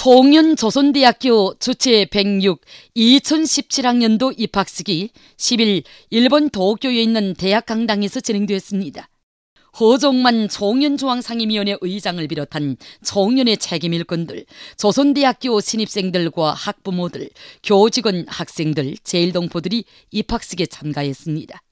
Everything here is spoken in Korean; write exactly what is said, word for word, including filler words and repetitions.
송년 조선대학교 주최 백육 이천십칠 학년도 입학식이 십일 일본 도쿄에 있는 대학 강당에서 진행되었습니다. 허종만 총연중앙상임위원회 의장을 비롯한 총연의 책임 일꾼들, 조선대학교 신입생들과 학부모들, 교직원, 학생들, 제일동포들이 입학식에 참가했습니다.